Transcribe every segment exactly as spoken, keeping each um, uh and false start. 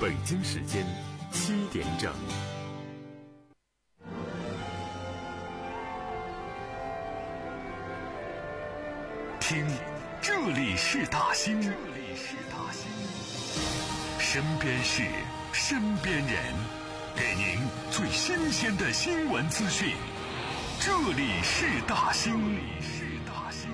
北京时间七点整。听，这里是大兴，这里是大兴，身边事，身边人，给您最新鲜的新闻资讯。这里是大兴，这里是大兴。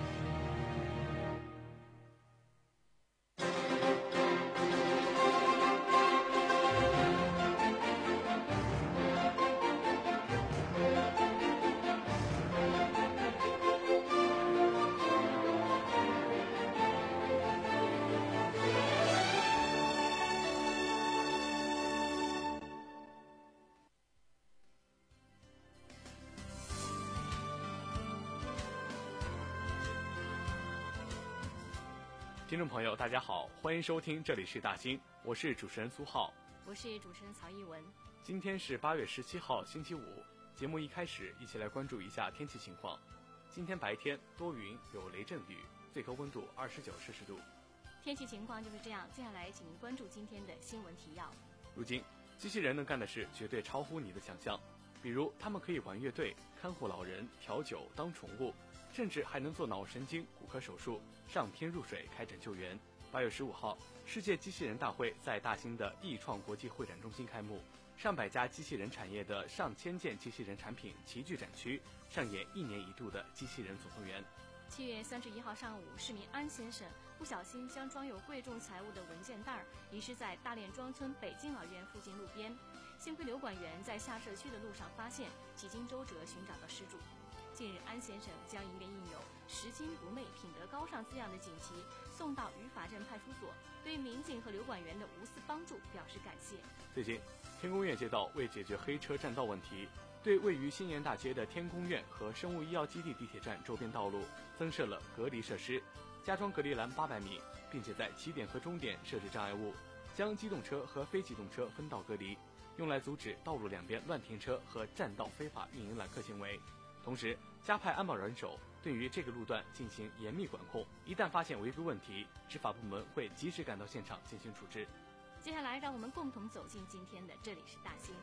听众朋友大家好，欢迎收听这里是大兴，我是主持人苏浩， 我是主持人曹一文。 今天是八月十七号星期五，节目一开始一起来关注一下天气情况。今天白天多云有雷阵雨，最高温度二十九摄氏度。 天气情况就是这样，接下来请您关注今天的新闻提要。 如今机器人能干的事绝对超乎你的想象，比如他们可以玩乐队、看护老人、调酒、当宠物，甚至还能做脑神经骨科手术，上天入水开展救援。八月十五号，世界机器人大会在大兴的易创国际会展中心开幕，上百家机器人产业的上千件机器人产品齐聚展区，上演一年一度的机器人总动员。 七月三十一号上午，市民安先生不小心将装有贵重财物的文件袋遗失在大炼庄村北京老院附近路边，幸亏刘管员在下社区的路上发现，几经周折寻找到失主。近日，安先生将一面印有“拾金不昧、品德高尚”字样的锦旗送到于法镇派出所，对民警和刘管员的无私帮助表示感谢。 最近，天宫院街道为解决黑车占道问题，对位于新源大街的天宫院和生物医药基地地铁站周边道路增设了隔离设施，加装隔离栏八百米，并且在起点和终点设置障碍物，将机动车和非机动车分道隔离，用来阻止道路两边乱停车和占道非法运营揽客行为。同时，加派安保人手，对于这个路段进行严密管控，一旦发现违规问题，执法部门会及时赶到现场进行处置。 接下来，让我们共同走进今天的这里是大兴。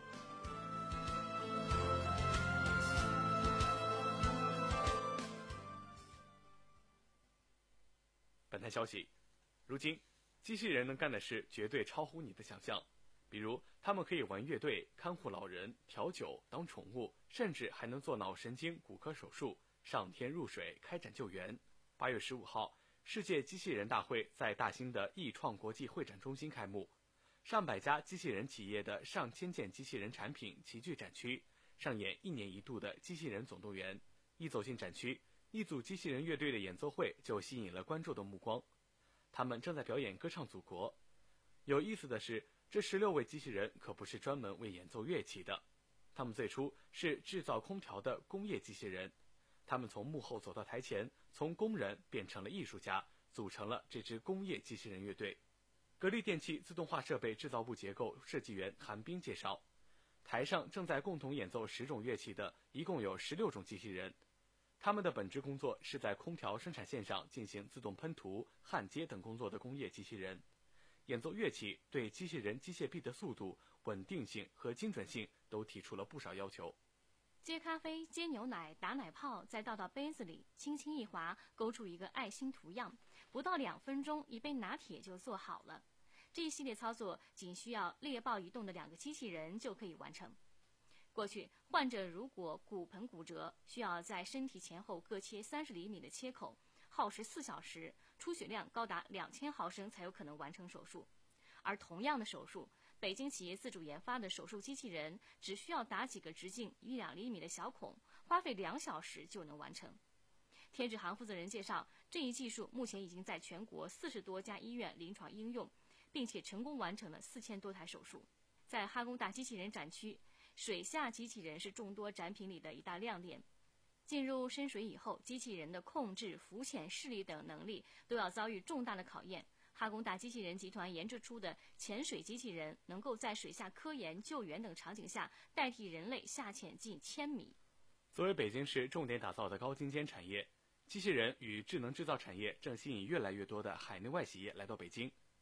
本台消息，如今机器人能干的事绝对超乎你的想象，比如他们可以玩乐队、看护老人、调酒、当宠物，甚至还能做脑神经骨科手术，上天入水开展救援。八月十五号，世界机器人大会在大兴的易创国际会展中心开幕，上百家机器人企业的上千件机器人产品齐聚展区，上演一年一度的机器人总动员。一走进展区，一组机器人乐队的演奏会就吸引了观众的目光，他们正在表演歌唱祖国。有意思的是，这十六位机器人可不是专门为演奏乐器的，他们最初是制造空调的工业机器人，他们从幕后走到台前，从工人变成了艺术家，组成了这支工业机器人乐队。格力电器自动化设备制造部结构设计员韩冰介绍，台上正在共同演奏十种乐器的一共有十六种机器人，他们的本职工作是在空调生产线上进行自动喷涂、焊接等工作的工业机器人。演奏乐器对机器人机械臂的速度、稳定性和精准性都提出了不少要求。 接咖啡、接牛奶、打奶泡，再倒到杯子里，轻轻一划，勾出一个爱心图样，不到两分钟，一杯拿铁就做好了。这一系列操作仅需要猎豹移动的两个机器人就可以完成。过去，患者如果骨盆骨折，需要在身体前后各切三十厘米的切口，耗时四小时，出血量高达两千毫升才有可能完成手术。而同样的手术，北京企业自主研发的手术机器人只需要打几个直径一两厘米的小孔，花费两小时就能完成。天智行负责人介绍，这一技术目前已经在全国四十多家医院临床应用，并且成功完成了四千多台手术。在哈工大机器人展区，水下机器人是众多展品里的一大亮点。进入深水以后，机器人的控制、浮潜、视力等能力都要遭遇重大的考验。哈工大机器人集团研制出的潜水机器人，能够在水下科研、救援等场景下代替人类下潜近千米。 作为北京市重点打造的高精尖产业，机器人与智能制造产业正吸引越来越多的海内外企业来到北京。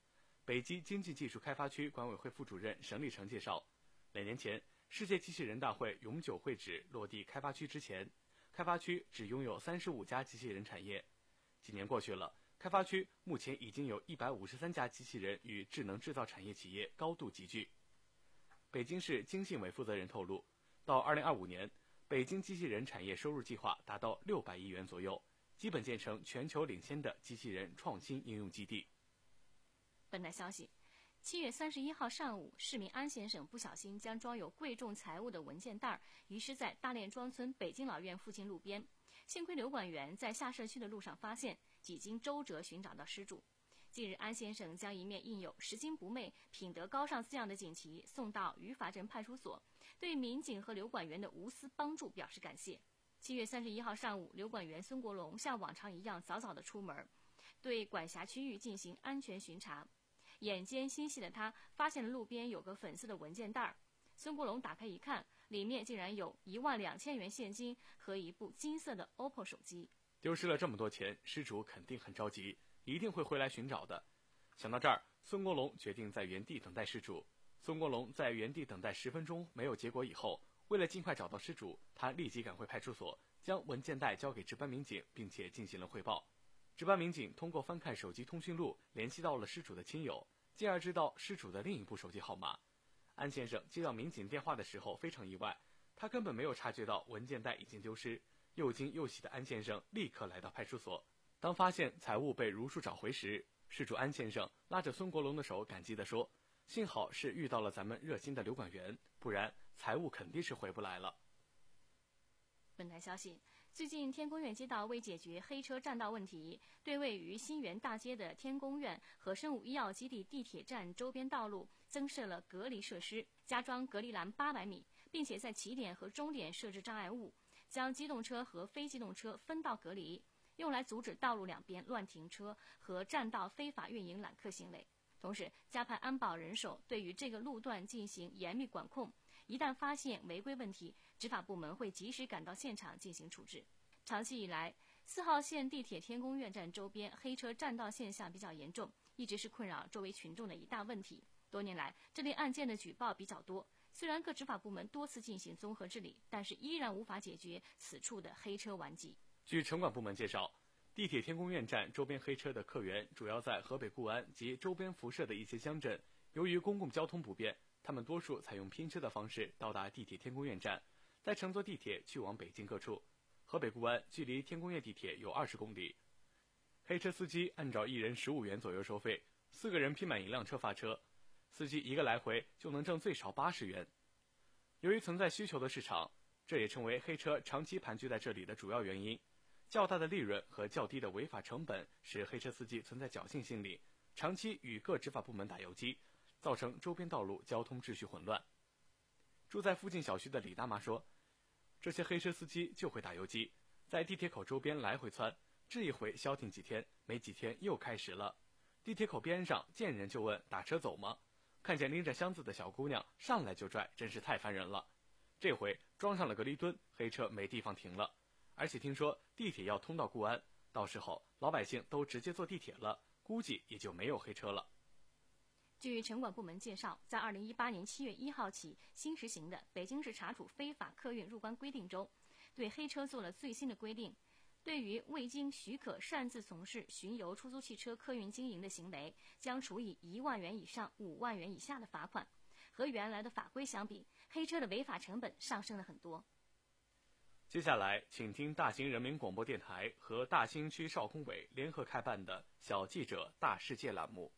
北极经济技术开发区管委会副主任沈立成介绍，两年前世界机器人大会永久会址落地开发区之前，开发区只拥有三十五家机器人产业。几年过去了，开发区目前已经有一百五十三家机器人与智能制造产业企业高度集聚。北京市经信委负责人透露，到二零二五年，北京机器人产业收入计划达到六百亿元左右，基本建成全球领先的机器人创新应用基地。 本台消息，七月三十一号上午，市民安先生不小心将装有贵重财物的文件袋遗失在大炼庄村北京老院附近路边，幸亏刘管员在下社区的路上发现，几经周折寻找到失主。近日，安先生将一面印有“拾金不昧、品德高尚”字样的锦旗送到于法镇派出所，对民警和刘管员的无私帮助表示感谢。七月三十一号上午，刘管员孙国龙像往常一样早早地出门，对管辖区域进行安全巡查。眼尖心细的他发现了路边有个粉色的文件袋，孙国龙打开一看，里面竟然有一万两千元现金和一部金色的 O P P O 手机。 丢失了这么多钱，失主肯定很着急，一定会回来寻找的。想到这儿，孙国龙决定在原地等待失主。孙国龙在原地等待十分钟没有结果以后，为了尽快找到失主，他立即赶回派出所，将文件袋交给值班民警，并且进行了汇报。值班民警通过翻看手机通讯录联系到了失主的亲友，进而知道失主的另一部手机号码。安先生接到民警电话的时候非常意外，他根本没有察觉到文件袋已经丢失。又惊又喜的安先生立刻来到派出所，当发现财物被如数找回时，失主安先生拉着孙国龙的手感激地说，幸好是遇到了咱们热心的刘管员，不然财物肯定是回不来了。 本台消息，最近天宫院街道为解决黑车占道问题，对位于新源大街的天宫院和生物医药基地地铁站周边道路增设了隔离设施，加装隔离栏八百米，并且在起点和终点设置障碍物，将机动车和非机动车分道隔离，用来阻止道路两边乱停车和占道非法运营揽客行为。同时，加派安保人手对于这个路段进行严密管控，一旦发现违规问题，执法部门会及时赶到现场进行处置。长期以来，四号线地铁天宫院站周边黑车占道现象比较严重，一直是困扰周围群众的一大问题。多年来，这类案件的举报比较多，虽然各执法部门多次进行综合治理，但是依然无法解决此处的黑车顽疾。 据城管部门介绍，地铁天宫院站周边黑车的客源主要在河北固安及周边辐射的一些乡镇，由于公共交通不便，他们多数采用拼车的方式到达地铁天宫院站，再乘坐地铁去往北京各处。河北固安距离天宫院地铁有二十公里，黑车司机按照一人十五元左右收费，四个人拼满一辆车发车，司机一个来回就能挣最少八十元。由于存在需求的市场，这也成为黑车长期盘踞在这里的主要原因。较大的利润和较低的违法成本使黑车司机存在侥幸心理，长期与各执法部门打游击，造成周边道路交通秩序混乱。住在附近小区的李大妈说，这些黑车司机就会打游击，在地铁口周边来回窜，这一回消停几天，没几天又开始了。地铁口边上见人就问打车走吗？看见拎着箱子的小姑娘上来就拽，真是太烦人了。这回装上了隔离墩，黑车没地方停了。而且听说地铁要通到固安，到时候老百姓都直接坐地铁了，估计也就没有黑车了。 据城管部门介绍，在二零一八年七月一号起新实行的《北京市查处非法客运入关规定》中，对黑车做了最新的规定。对于未经许可擅自从事巡游出租汽车客运经营的行为，将处以一万元以上五万元以下的罚款。和原来的法规相比，黑车的违法成本上升了很多。 接下来，请听大兴人民广播电台和大兴区少工委联合开办的小记者大世界栏目。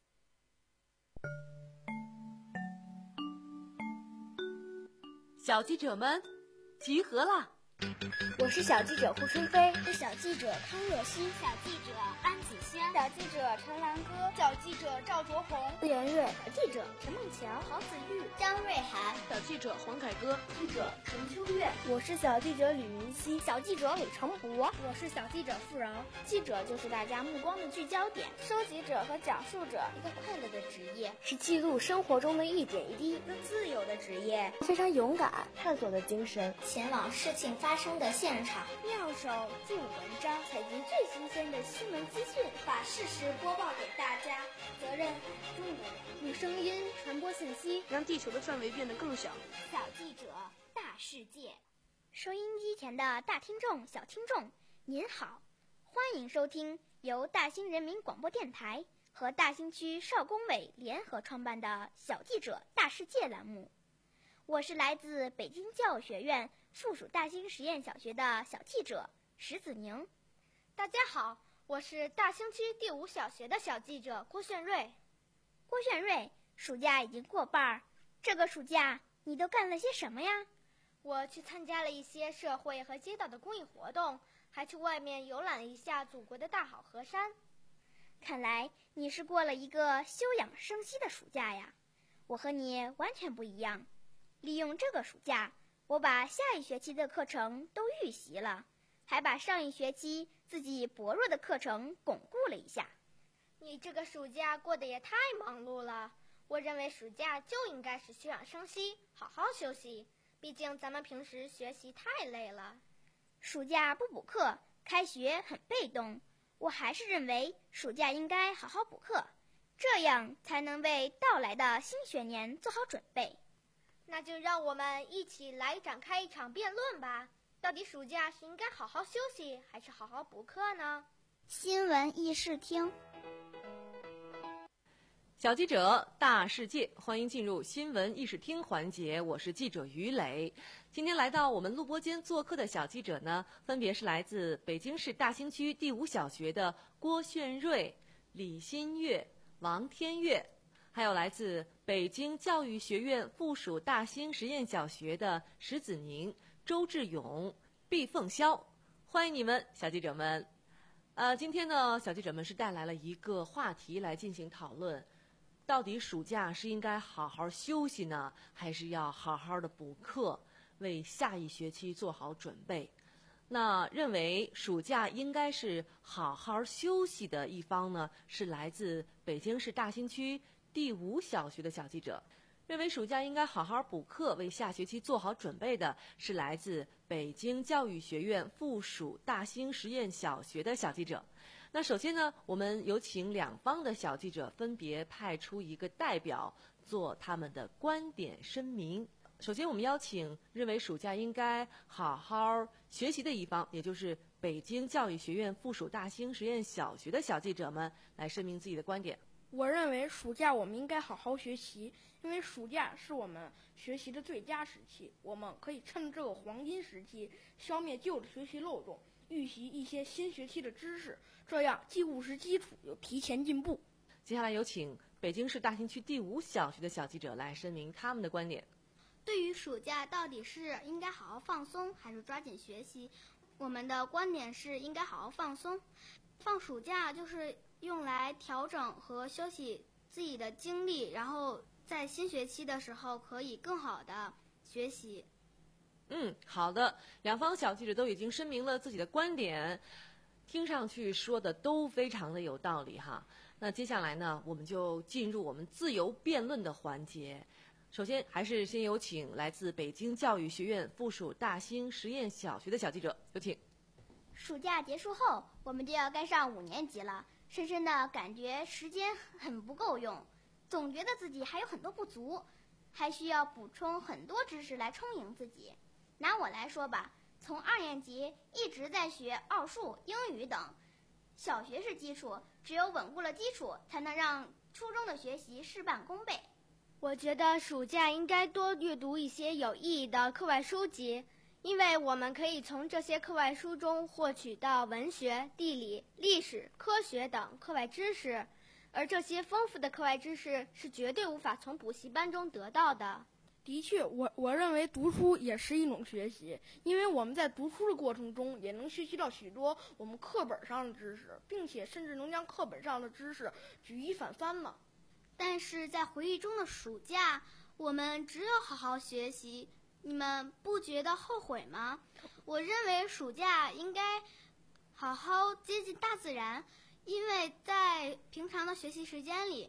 小记者们集合啦！ 我是小记者胡春飞， 我是小记者康若曦， 小记者安子轩， 小记者陈兰歌， 小记者赵卓红， 顾元瑞， 小记者陈梦桥， 郝子玉， 张瑞涵， 小记者黄凯歌， 记者陈秋月， 我是小记者吕云熙， 小记者李成博， 我是小记者付饶。 记者就是大家目光的聚焦点， 收集者和讲述者， 一个快乐的职业， 是记录生活中的一点一滴， 一个自由的职业， 非常勇敢，探索的精神， 前往事情发发生的现场， 妙手著文章， 采集最新鲜的新闻资讯， 把事实播报给大家。 责任很重的人， 用声音传播信息， 让地球的范围变得更小。 小记者，大世界。 收音机前的大听众、小听众，您好，欢迎收听由大兴人民广播电台和大兴区少工委联合创办的小记者大世界栏目。我是来自北京教育学院附属大兴实验小学的小记者石子宁。 大家好，我是大兴区第五小学的小记者郭炫瑞。 郭炫瑞，暑假已经过半儿，这个暑假你都干了些什么呀？ 我去参加了一些社会和街道的公益活动，还去外面游览了一下祖国的大好河山。 看来你是过了一个休养生息的暑假呀，我和你完全不一样。利用这个暑假，我把下一学期的课程都预习了，还把上一学期自己薄弱的课程巩固了一下。 你这个暑假过得也太忙碌了，我认为暑假就应该是休养生息，好好休息。毕竟咱们平时学习太累了。 暑假不补课，开学很被动。我还是认为暑假应该好好补课，这样才能为到来的新学年做好准备。 那就让我们一起来展开一场辩论吧。到底暑假是应该好好休息，还是好好补课呢？ 新闻议事厅， 小记者大世界，欢迎进入新闻议事厅环节，我是记者于磊。今天来到我们录播间做客的小记者呢，分别是来自北京市大兴区第五小学的郭炫瑞、李新月、王天月，还有来自北京教育学院附属大兴实验小学的石子宁、周志勇、毕凤霄。欢迎你们，小记者们。呃，今天呢，小记者们是带来了一个话题来进行讨论。到底暑假是应该好好休息呢，还是要好好的补课，为下一学期做好准备？那认为暑假应该是好好休息的一方呢，是来自北京市大兴区第五小学的小记者。认为暑假应该好好补课，为下学期做好准备的是来自北京教育学院附属大兴实验小学的小记者。那首先呢，我们有请两方的小记者分别派出一个代表做他们的观点声明。首先我们邀请认为暑假应该好好学习的一方，也就是北京教育学院附属大兴实验小学的小记者们来声明自己的观点。 我认为暑假我们应该好好学习，因为暑假是我们学习的最佳时期，我们可以趁这个黄金时期消灭旧的学习漏洞，预习一些新学期的知识，这样既务实基础又提前进步。 接下来有请北京市大兴区第五小学的小记者来声明他们的观点。 对于暑假到底是应该好好放松还是抓紧学习，我们的观点是应该好好放松。放暑假就是用来调整和休息自己的精力，然后在新学期的时候可以更好的学习。 嗯，好的，两方小记者都已经声明了自己的观点，听上去说的都非常的有道理哈。那接下来呢，我们就进入我们自由辩论的环节。首先还是先有请来自北京教育学院附属大兴实验小学的小记者，有请。 暑假结束后，我们就要该上五年级了，深深的感觉时间很不够用，总觉得自己还有很多不足，还需要补充很多知识来充盈自己。拿我来说吧，从二年级一直在学奥数、英语等，小学是基础，只有稳固了基础，才能让初中的学习事半功倍。 我觉得暑假应该多阅读一些有意义的课外书籍，因为我们可以从这些课外书中获取到文学、地理、历史、科学等课外知识，而这些丰富的课外知识是绝对无法从补习班中得到的。 的确，我我认为读书也是一种学习，因为我们在读书的过程中也能学习到许多我们课本上的知识，并且甚至能将课本上的知识举一反三呢。 但是在回忆中的暑假，我们只有好好学习，你们不觉得后悔吗？我认为暑假应该好好接近大自然，因为在平常的学习时间里，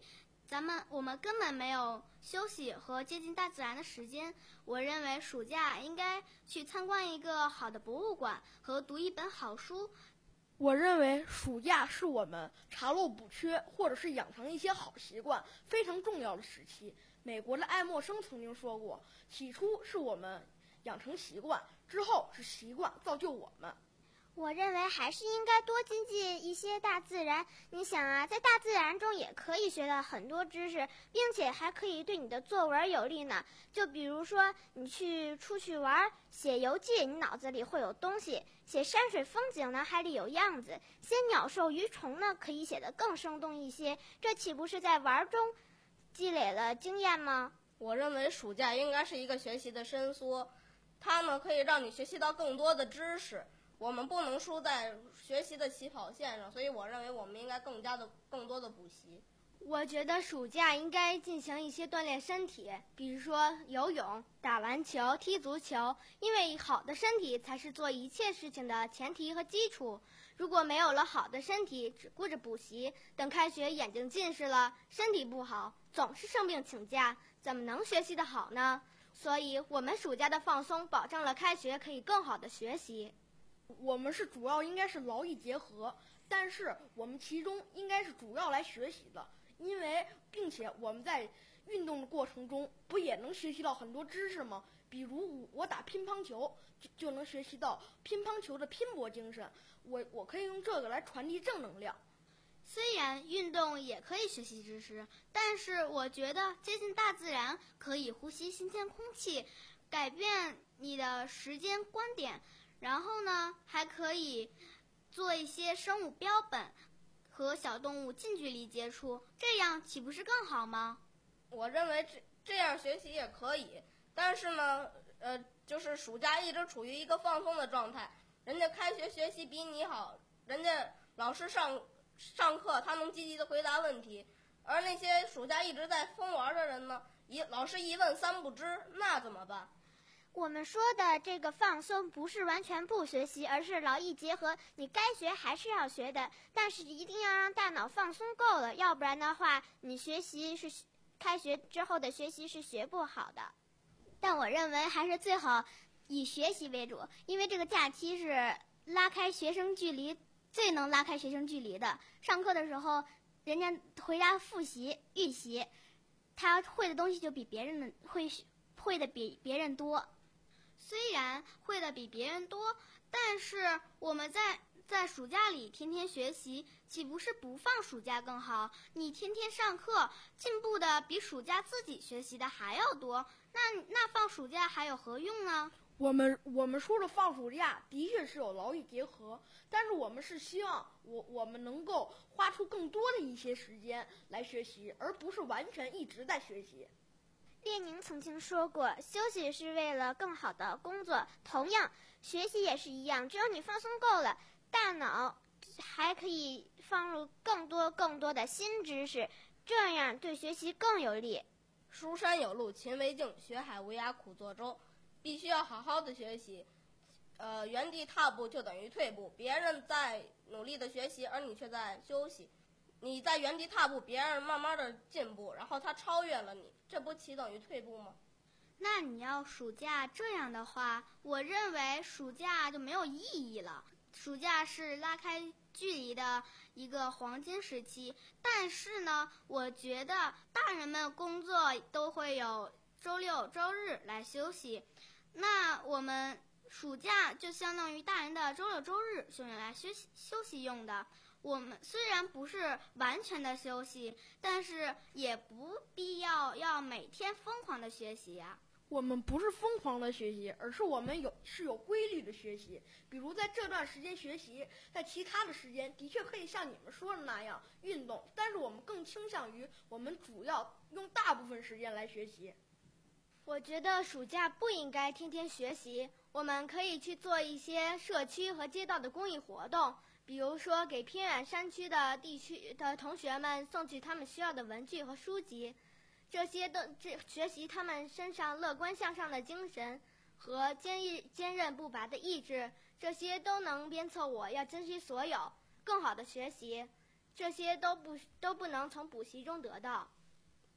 咱们我们根本没有休息和接近大自然的时间。我认为暑假应该去参观一个好的博物馆和读一本好书。 我认为暑假是我们查漏补缺或者是养成一些好习惯非常重要的时期。美国的爱默生曾经说过，起初是我们养成习惯，之后是习惯造就我们。 我认为还是应该多亲近一些大自然。你想啊，在大自然中也可以学到很多知识，并且还可以对你的作文有利呢。就比如说，你去出去玩，写游记，你脑子里会有东西；写山水风景呢，还得有样子；写鸟兽鱼虫呢，可以写得更生动一些。这岂不是在玩中积累了经验吗？ 我认为暑假应该是一个学习的伸缩，它呢可以让你学习到更多的知识。我们不能输在学习的起跑线上，所以我认为我们应该更加的更多的补习。 我觉得暑假应该进行一些锻炼身体，比如说游泳、打篮球、踢足球，因为好的身体才是做一切事情的前提和基础。如果没有了好的身体，只顾着补习，等开学眼睛近视了，身体不好，总是生病请假，怎么能学习得好呢？所以我们暑假的放松保证了开学可以更好的学习。 我们是主要应该是劳逸结合，但是我们其中应该是主要来学习的，因为并且我们在运动的过程中不也能学习到很多知识吗？比如我打乒乓球就就能学习到乒乓球的拼搏精神，我我可以用这个来传递正能量。 虽然运动也可以学习知识，但是我觉得接近大自然可以呼吸新鲜空气，改变你的时间观点。然后呢，还可以做一些生物标本，和小动物近距离接触，这样岂不是更好吗？ 我认为这这样学习也可以，但是呢，呃，就是暑假一直处于一个放松的状态，人家开学学习比你好，人家老师上上课他能积极的回答问题，而那些暑假一直在疯玩的人呢，一老师一问三不知，那怎么办？ 我们说的这个放松不是完全不学习，而是劳逸结合，你该学还是要学的，但是一定要让大脑放松够了，要不然的话你学习是开学之后的学习是学不好的。 但我认为还是最好以学习为主，因为这个假期是拉开学生距离最能拉开学生距离的。上课的时候人家回家复习预习，他会的东西就比别人的会会的比别人多。 虽然会的比别人多，但是我们在在暑假里天天学习，岂不是不放暑假更好？你天天上课，进步的比暑假自己学习的还要多，那那放暑假还有何用呢？ 我们我们说的放暑假的确是有劳逸结合，但是我们是希望我我们能够花出更多的一些时间来学习，而不是完全一直在学习。 列宁曾经说过，休息是为了更好的工作。同样，学习也是一样，只有你放松够了，大脑还可以放入更多更多的新知识，这样对学习更有利。 书山有路勤为径，学海无涯苦作舟。必须要好好的学习，呃，原地踏步就等于退步。别人在努力的学习，而你却在休息。你在原地踏步，别人慢慢的进步，然后他超越了你，这不起等于退步吗？ 那你要暑假这样的话，我认为暑假就没有意义了。暑假是拉开距离的一个黄金时期，但是呢，我觉得大人们工作都会有周六周日来休息，那我们暑假就相当于大人的周六周日是用来休息休息用的。我们虽然不是完全的休息，但是也不必要要每天疯狂的学习呀、啊。 我们不是疯狂的学习，而是我们有是有规律的学习。比如在这段时间学习，在其他的时间的确可以像你们说的那样运动，但是我们更倾向于我们主要用大部分时间来学习。 我觉得暑假不应该天天学习，我们可以去做一些社区和街道的公益活动，比如说给偏远山区的地区的同学们送去他们需要的文具和书籍，这些都这学习他们身上乐观向上的精神和坚毅坚韧不拔的意志，这些都能鞭策我要珍惜所有，更好的学习，这些都不都不能从补习中得到。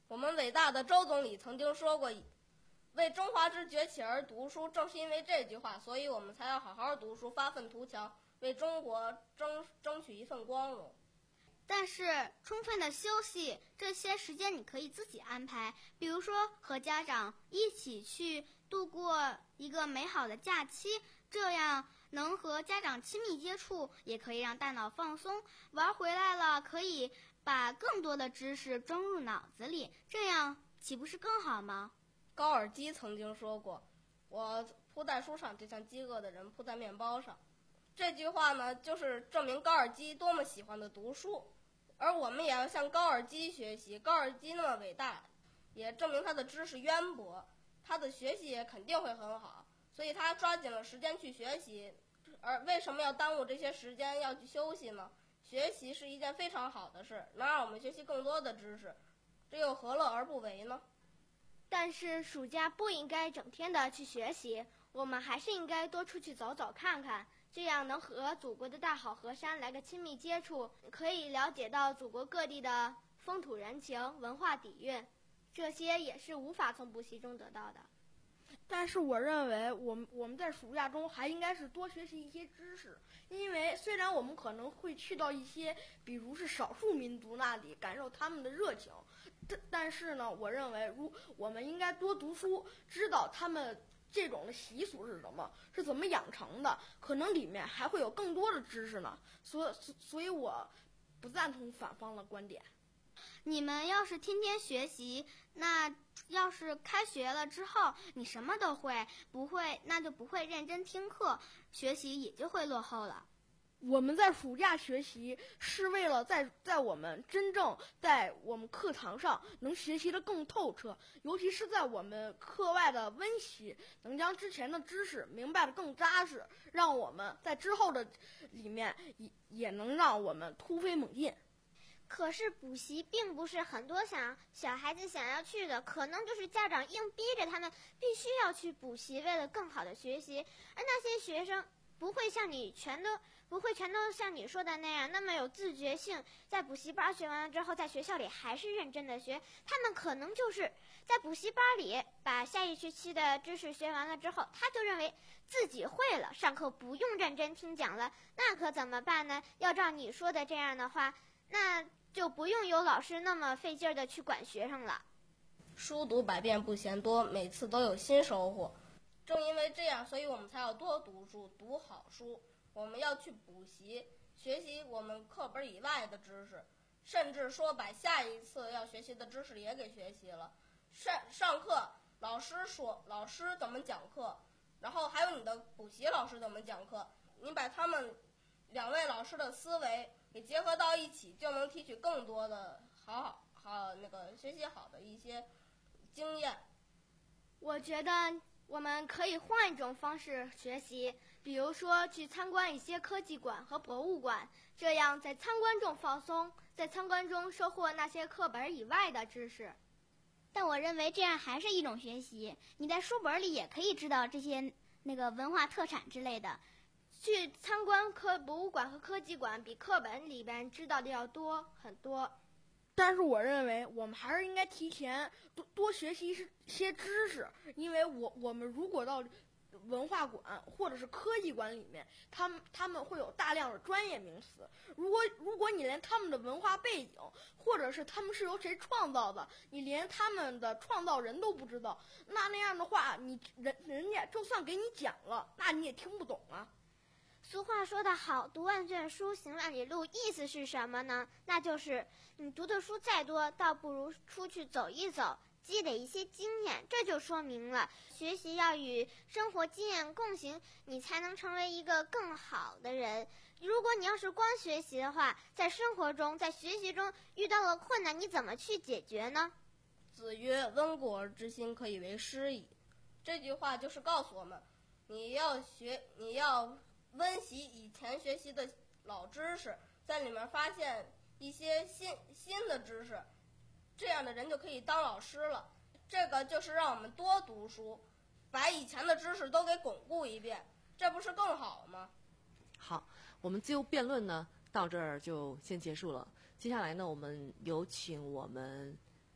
我们伟大的周总理曾经说过，为中华之崛起而读书，正是因为这句话，所以我们才要好好读书，发愤图强，为中国争争取一份光荣。 但是充分的休息，这些时间你可以自己安排，比如说和家长一起去度过一个美好的假期，这样能和家长亲密接触，也可以让大脑放松。玩回来了，可以把更多的知识装入脑子里，这样岂不是更好吗？ 高尔基曾经说过，我扑在书上就像饥饿的人扑在面包上。这句话呢，就是证明高尔基多么喜欢的读书，而我们也要向高尔基学习。高尔基那么伟大，也证明他的知识渊博，他的学习也肯定会很好，所以他抓紧了时间去学习。而为什么要耽误这些时间要去休息呢？学习是一件非常好的事，能让我们学习更多的知识，这又何乐而不为呢？ 但是暑假不应该整天的去学习，我们还是应该多出去走走看看，这样能和祖国的大好河山来个亲密接触，可以了解到祖国各地的风土人情、文化底蕴，这些也是无法从补习中得到的。 但是我认为我们我们在暑假中还应该是多学习一些知识，因为虽然我们可能会去到一些比如是少数民族那里感受他们的热情，但但是呢，我认为如我们应该多读书，知道他们这种的习俗是什么，是怎么养成的，可能里面还会有更多的知识呢。所所以我不赞同反方的观点。 你们要是天天学习，那要是开学了之后你什么都会，不会那就不会认真听课，学习也就会落后了。 我们在暑假学习是为了在在我们真正在我们课堂上能学习得更透彻，尤其是在我们课外的温习，能将之前的知识明白得更扎实，让我们在之后的里面也也能让我们突飞猛进。 可是补习并不是很多想小孩子想要去的，可能就是家长硬逼着他们必须要去补习，为了更好的学习。而那些学生不会像你全都不会全都像你说的那样那么有自觉性，在补习班学完了之后，在学校里还是认真的学。他们可能就是在补习班里把下一学期的知识学完了之后，他就认为自己会了，上课不用认真听讲了。那可怎么办呢？要照你说的这样的话，那就不用有老师那么费劲儿的去管学生了。 书读百遍不嫌多，每次都有新收获。正因为这样，所以我们才要多读书，读好书。我们要去补习，学习我们课本以外的知识，甚至说把下一次要学习的知识也给学习了。上上课，老师说老师怎么讲课，然后还有你的补习老师怎么讲课，你把他们两位老师的思维给结合到一起，就能提取更多的好好好那个学习好的一些经验。 我觉得我们可以换一种方式学习，比如说去参观一些科技馆和博物馆，这样在参观中放松，在参观中收获那些课本以外的知识。 但我认为这样还是一种学习，你在书本里也可以知道这些那个文化特产之类的。 去参观科博物馆和科技馆比课本里边知道的要多很多。 但是我认为我们还是应该提前多多学习一些知识，因为我我们如果到文化馆或者是科技馆里面，他们他们会有大量的专业名词，如果如果你连他们的文化背景或者是他们是由谁创造的，你连他们的创造人都不知道，那那样的话，你人人家就算给你讲了，那你也听不懂啊。 俗话说得好，读万卷书，行万里路，意思是什么呢？那就是你读的书再多，倒不如出去走一走，积累一些经验。这就说明了学习要与生活经验共行，你才能成为一个更好的人。如果你要是光学习的话，在生活中在学习中遇到了困难，你怎么去解决呢？ 子曰：温故而知新，可以为师矣。这句话就是告诉我们，你要学你要温习以前学习的老知识，在里面发现一些新新的知识，这样的人就可以当老师了。这个就是让我们多读书，把以前的知识都给巩固一遍，这不是更好吗？ 好，我们自由辩论呢到这儿就先结束了。接下来呢，我们有请我们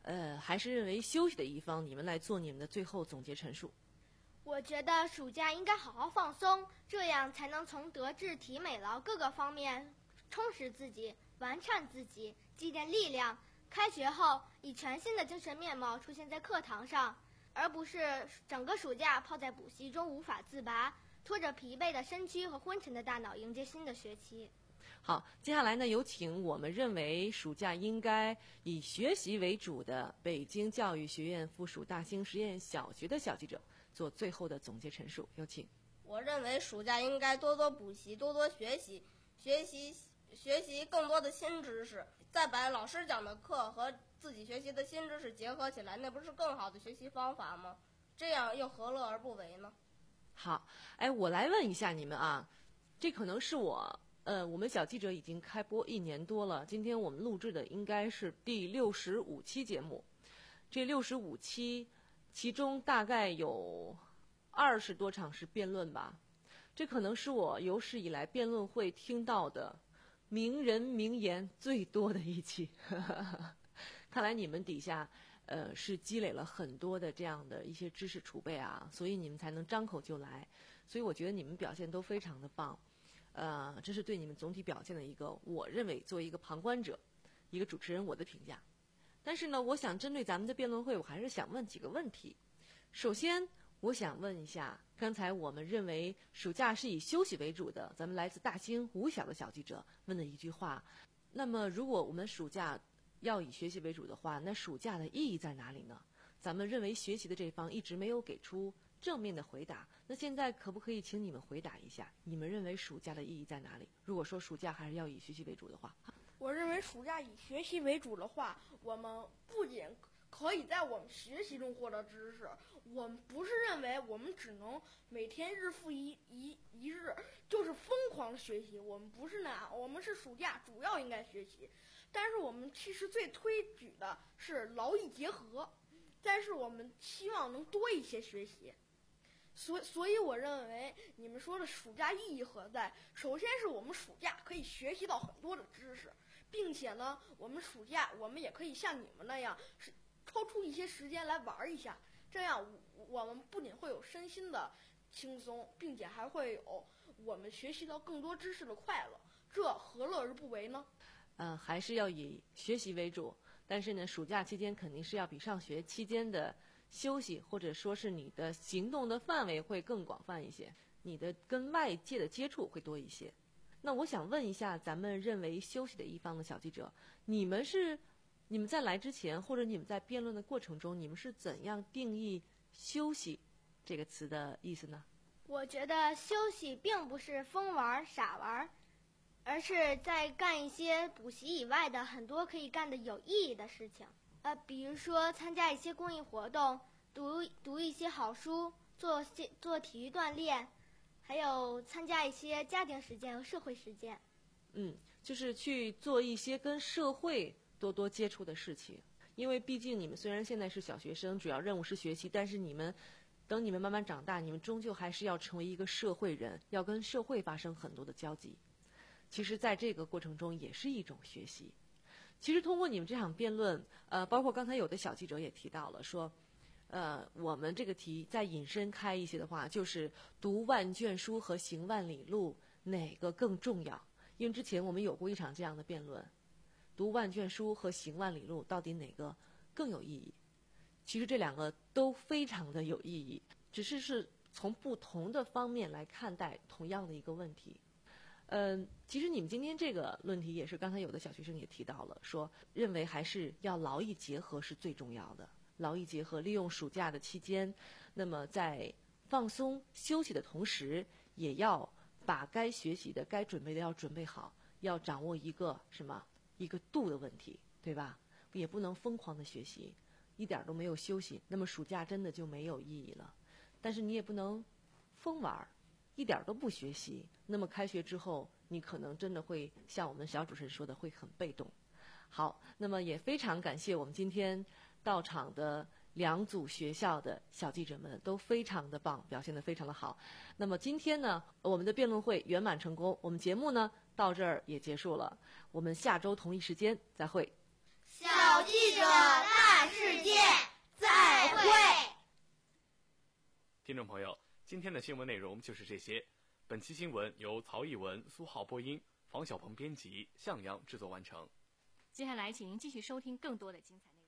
呃，还是认为休息的一方，你们来做你们的最后总结陈述。 我觉得暑假应该好好放松，这样才能从德智体美劳各个方面充实自己，完善自己，积淀力量。开学后，以全新的精神面貌出现在课堂上，而不是整个暑假泡在补习中无法自拔，拖着疲惫的身躯和昏沉的大脑迎接新的学期。 好，接下来呢，有请我们认为暑假应该以学习为主的北京教育学院附属大兴实验小学的小记者做最后的总结陈述，有请。 我认为暑假应该多多补习，多多学习，学习学习更多的新知识，再把老师讲的课和自己学习的新知识结合起来，那不是更好的学习方法吗？这样又何乐而不为呢？ 好，哎，我来问一下你们啊，这可能是我。呃，我们小记者已经开播一年多了，今天我们录制的应该是第六十五期节目。这六十五期，其中大概有二十多场是辩论吧。这可能是我有史以来辩论会听到的名人名言最多的一期。看来你们底下呃是积累了很多的这样的一些知识储备啊，所以你们才能张口就来。所以我觉得你们表现都非常的棒。呃，这是对你们总体表现的一个，我认为作为一个旁观者、一个主持人我的评价。但是呢，我想针对咱们的辩论会，我还是想问几个问题。首先，我想问一下，刚才我们认为暑假是以休息为主的，咱们来自大兴五小的小记者问的一句话。那么，如果我们暑假要以学习为主的话，那暑假的意义在哪里呢？咱们认为学习的这方一直没有给出正面的回答，那现在可不可以请你们回答一下，你们认为暑假的意义在哪里？如果说暑假还是要以学习为主的话， 我认为暑假以学习为主的话，我们不仅可以在我们学习中获得知识，我们不是认为我们只能每天日复一一一日就是疯狂的学习，我们不是那样，我们是暑假主要应该学习，但是我们其实最推举的是劳逸结合，但是我们希望能多一些学习。所所以我认为你们说的暑假意义何在？首先是我们暑假可以学习到很多的知识，并且呢，我们暑假我们也可以像你们那样，是抽出一些时间来玩一下，这样我们不仅会有身心的轻松，并且还会有我们学习到更多知识的快乐，这何乐而不为呢？ 呃，还是要以学习为主，但是呢，暑假期间肯定是要比上学期间的休息，或者说是你的行动的范围会更广泛一些，你的跟外界的接触会多一些。那我想问一下，咱们认为休息的一方的小记者，你们是你们在来之前，或者你们在辩论的过程中，你们是怎样定义休息这个词的意思呢？ 我觉得休息并不是疯玩傻玩，而是在干一些补习以外的很多可以干的有意义的事情。呃，比如说参加一些公益活动，读读一些好书，做些做体育锻炼，还有参加一些家庭实践和社会实践。 嗯，就是去做一些跟社会多多接触的事情。因为毕竟你们虽然现在是小学生，主要任务是学习，但是你们等你们慢慢长大，你们终究还是要成为一个社会人，要跟社会发生很多的交集。其实在这个过程中也是一种学习。其实通过你们这场辩论，呃，包括刚才有的小记者也提到了，说，呃，我们这个题再引申开一些的话，就是读万卷书和行万里路，哪个更重要？因为之前我们有过一场这样的辩论，读万卷书和行万里路到底哪个更有意义？其实这两个都非常的有意义，只是是从不同的方面来看待同样的一个问题。嗯、呃，其实你们今天这个论题也是刚才有的小学生也提到了，说认为还是要劳逸结合是最重要的。劳逸结合，利用暑假的期间，那么在放松休息的同时，也要把该学习的、该准备的要准备好，要掌握一个什么一个度的问题，对吧？也不能疯狂的学习，一点都没有休息，那么暑假真的就没有意义了。但是你也不能疯玩，一点都不学习，那么开学之后，你可能真的会像我们小主持人说的，会很被动。好，那么也非常感谢我们今天到场的两组学校的小记者们，都非常的棒，表现得非常的好。那么今天呢，我们的辩论会圆满成功，我们节目呢到这儿也结束了，我们下周同一时间再会。 小记者大事听众朋友，今天的新闻内容就是这些。本期新闻由曹艺文、苏浩播音，房小鹏编辑，向阳制作完成。 接下来，请您继续收听更多的精彩内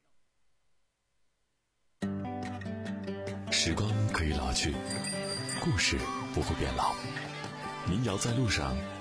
容。时光可以老去，故事不会变老。民谣在路上，